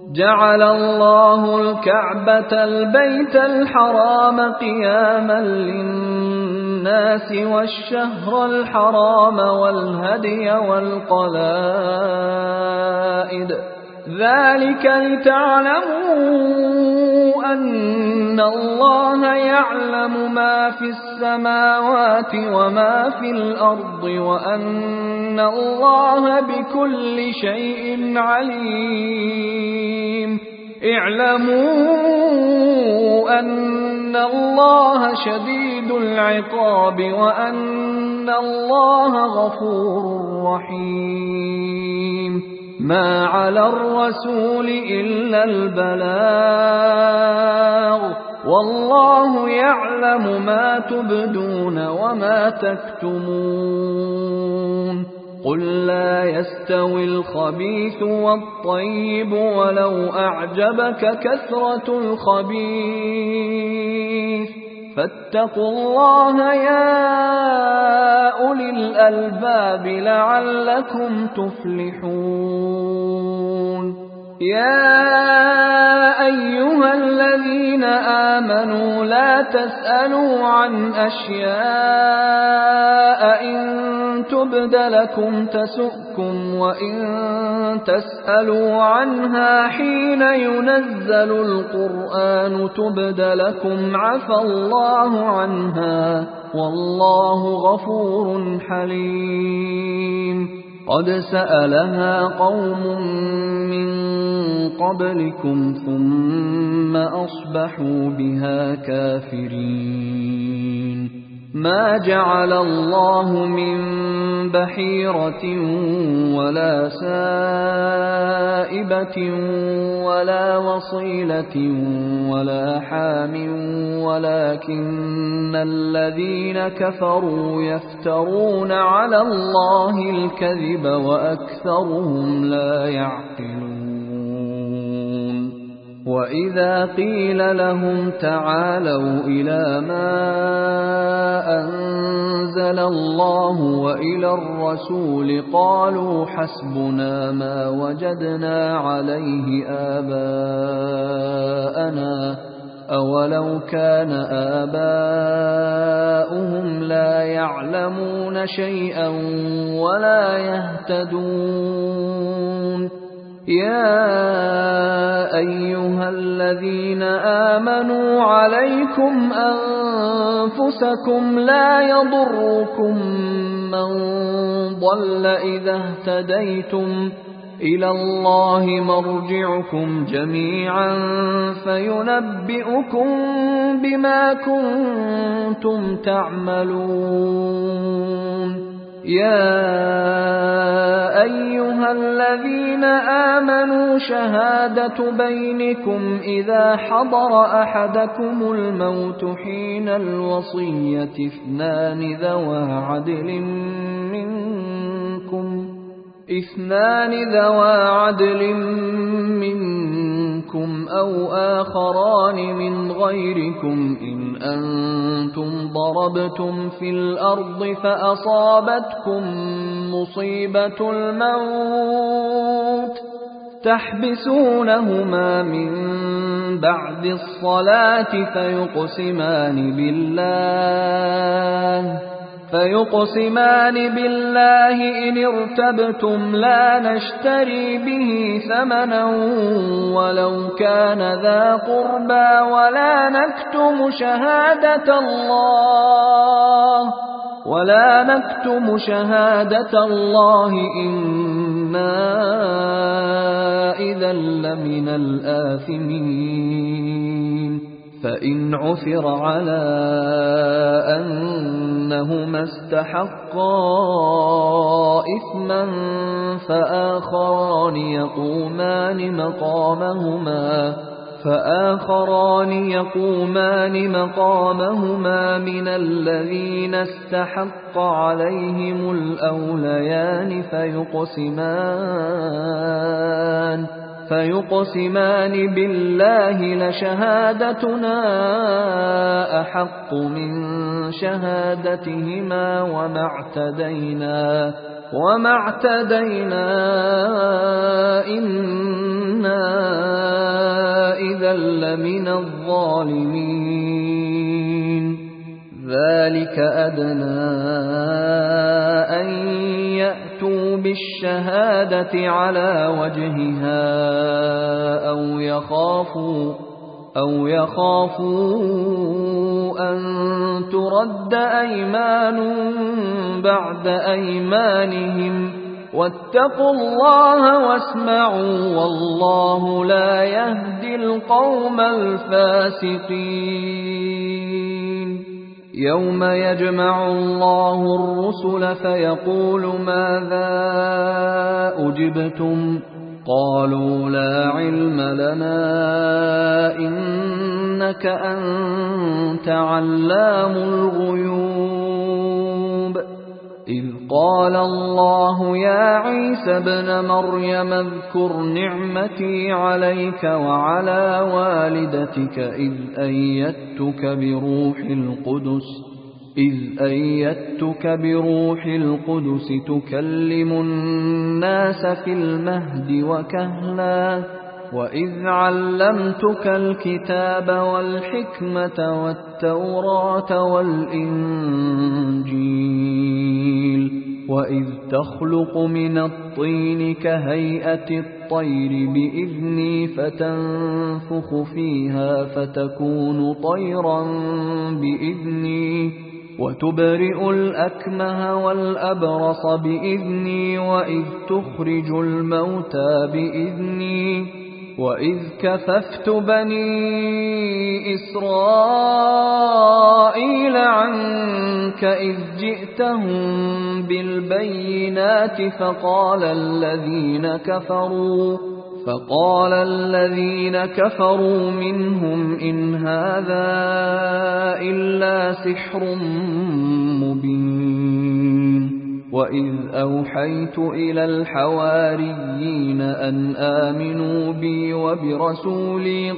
جعل الله الكعبة البيت الحرام قياما للناس والشهر الحرام والهدي والقلائد ذلك لتعلموا أن الله يعلم ما في السماوات وما في الأرض وأن الله بكل شيء عليم اعلموا أن الله شديد العقاب وأن الله غفور رحيم ما على الرسول إلا البلاغ والله يعلم ما تبدون وما تكتمون قل لا يستوي الخبيث والطيب ولو أعجبك كثرة الخبيث فاتقوا الله يا أولي الألباب لعلكم تفلحون يا أيها الذين آمنوا لا تسألوا عن أشياء إن تبد لكم تسؤكم وإن تسألوا عنها حين ينزل القرآن تبد لكم عفى الله عنها والله غفور حليم قد سألها قوم من قبلكم ثم أصبحوا بها كافرين ما جعل الله من بحيرة ولا سائبة ولا وصيلة ولا حام ولكن الذين كفروا يفترون على الله الكذب وأكثرهم لا يعقلون وإذا قيل لهم تعالوا إلى ما أنزل الله وإلى الرسول قالوا حسبنا ما وجدنا عليه آباءنا أولو كان آباؤهم لا يعلمون شيئا ولا يهتدون يا أيها الذين آمنوا عليكم أنفسكم لا يضركم من ضل إذا اهتديتم إلى الله مرجعكم جميعا فينبئكم بما كنتم تعملون يا أيها الذين آمنوا شهادة بينكم إذا حضر أحدكم الموت حين الوصية اثنان ذوى عدل منكم أو آخران من غيركم إن أنتم ضربتم في الأرض فأصابتكم مصيبة الموت تحبسونهما من بعد الصلاة فيقسمان بالله إن ارتبتم لا نشتري به ثمنا ولو كان ذا قربى ولا نكتم شهادة الله إنا إذا لمن الآثمين فإن عثر على أنهما استحقا إثما فآخران يقومان مقامهما من الذين استحق عليهم الأوليان فيقسمان بالله لشهادتنا أحق من شهادتهما وما اعتدينا إنا إِذًا لَّمِنَ الظَّالِمِينَ ذَلِكَ أَدْنَىٰ أَن يَأْتُوا بِالشَّهَادَةِ عَلَىٰ وَجْهِهَا أَوْ يَخَافُوا أَن تُرَدَّ أَيْمَانٌ بَعْدَ أَيْمَانِهِمْ ۗ وَاتَّقُوا اللَّهَ وَاسْمَعُوا ۗ وَاللَّهُ لَا يَهْدِي الْقَوْمَ الْفَاسِقِينَ يَوْمَ يَجْمَعُ اللَّهُ الرُّسُلَ فَيَقُولُ مَاذَا أُجِبْتُمْ ۖ قَالُوا لَا عِلْمَ لَنَا إِنَّكَ أَنتَ عَلَّامُ الْغُيُوبِ إِذْ قَالَ اللَّهُ يَا عِيسَى ابْنَ مَرْيَمَ اذْكُرْ نِعْمَتِي عَلَيْكَ وَعَلَىٰ وَالِدَتِكَ إِذْ أَيَّدتُّكَ بِرُوحِ الْقُدُسِ تُكَلِّمُ النَّاسَ فِي الْمَهْدِ وَكَهْلًا وَإِذْ عَلَّمْتُكَ الْكِتَابَ وَالْحِكْمَةَ وَالتَّوْرَاةَ وَالْإِنجِيلَ وَإِذْ تَخْلُقُ مِنَ الطِّينِ كَهَيْئَةِ الطَّيْرِ بِإِذْنِي فَتَنفُخُ فِيهَا فَتَكُونُ طَيْرًا بِإِذْنِي وَتُبْرِئُ الْأَكْمَهَ وَالْأَبْرَصَ بِإِذْنِي وَإِذْ تُخْرِجُ الْمَوْتَىٰ بِإِذْنِي وَإِذْ كَفَفْتُ بَنِي إِسْرَائِيلَ عَنكَ إِذْ جِئْتَهُم بِالْبَيِّنَاتِ فقال الذين كفروا منهم إن هذا إلا سحر مبين وإذ أوحيت إلى الحواريين أن آمنوا بي وبرسولي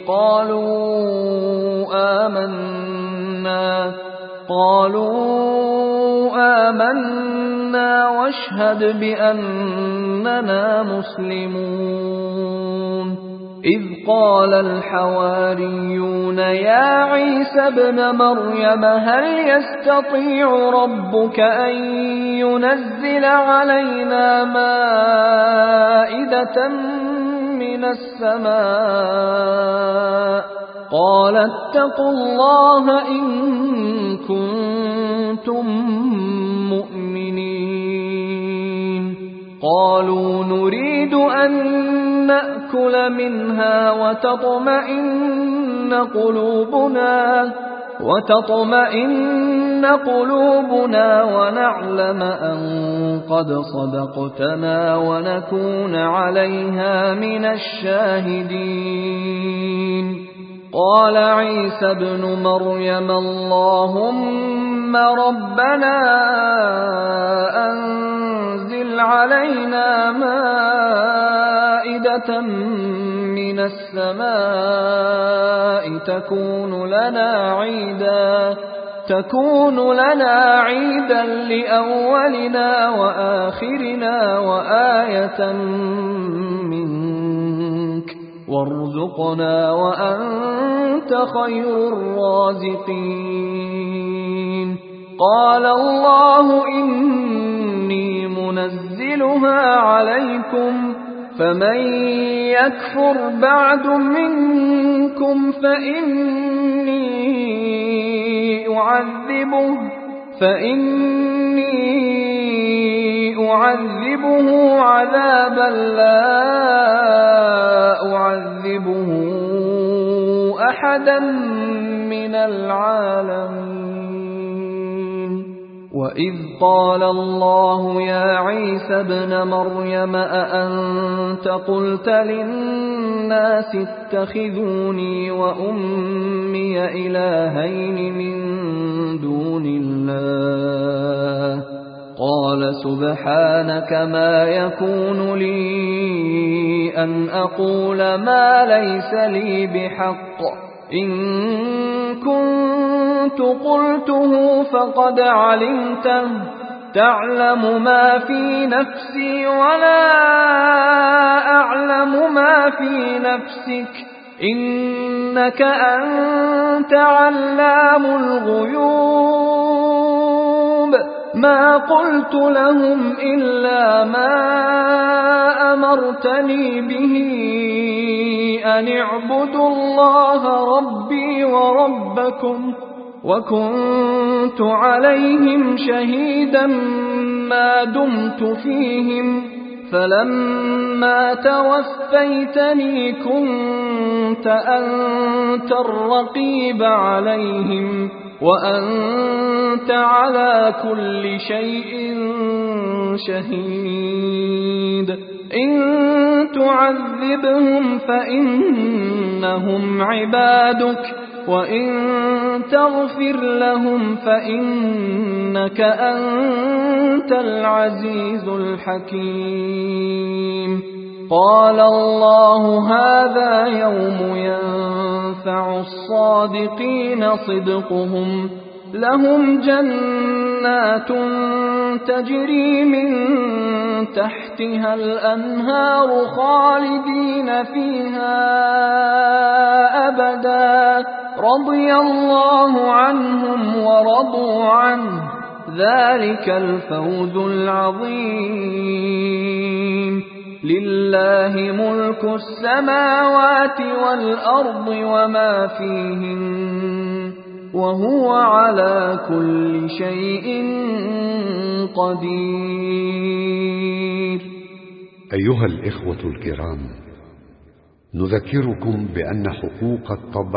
قالوا آمنا واشهد بأننا مسلمون إذ قال الحواريون يا عيسى ابن مريم هل يستطيع ربك أن ينزل علينا مائدة من السماء قال اتقوا الله إن كنتم مؤمنين قالوا نريد أن نأكل منها وتطمئن قلوبنا ونعلم أن قد صدقتنا ونكون عليها من الشاهدين قال عيسى ابن مريم اللهم ربنا أنزل علينا مائدة من السماء تكون لنا عيدا لأولنا وآخرنا وآية منك وارزقنا وأنت خير الرازقين قال الله إني منزلها عليكم فمن يكفر بعد منكم فإني أعذبه عذابا لا أعذبه أحدا من العالمين وإذ قال الله يا عيسى ابن مريم أأنت قلت للناس اتخذوني وأمي إلهين من دون الله قال سبحانك ما يكون لي أن أقول ما ليس لي بحق إن كنت قلته فقد علمته تعلم ما في نفسي ولا أعلم ما في نفسك إنك أنت علام الغيوب ما قلت لهم إلا ما أمرتني به أن اعبدوا الله ربي وربكم وكنت عليهم شهيدا ما دمت فيهم فلما توفيتني كنت أنت الرقيب عليهم وأنت على كل شيء شهيد إن تعذبهم فإنهم عبادك وإن تغفر لهم فإنك أنت العزيز الحكيم قال الله هذا يوم ينفع الصادقين صدقهم لهم جنات تجري من تحتها الأنهار خالدين فيها أبدا رضي الله عنهم ورضوا عنه ذلك الفوز العظيم لله ملك السماوات والأرض وما فيهن وهو على كل شيء قدير. أيها الإخوة الكرام، نذكركم بأن حقوق الطبع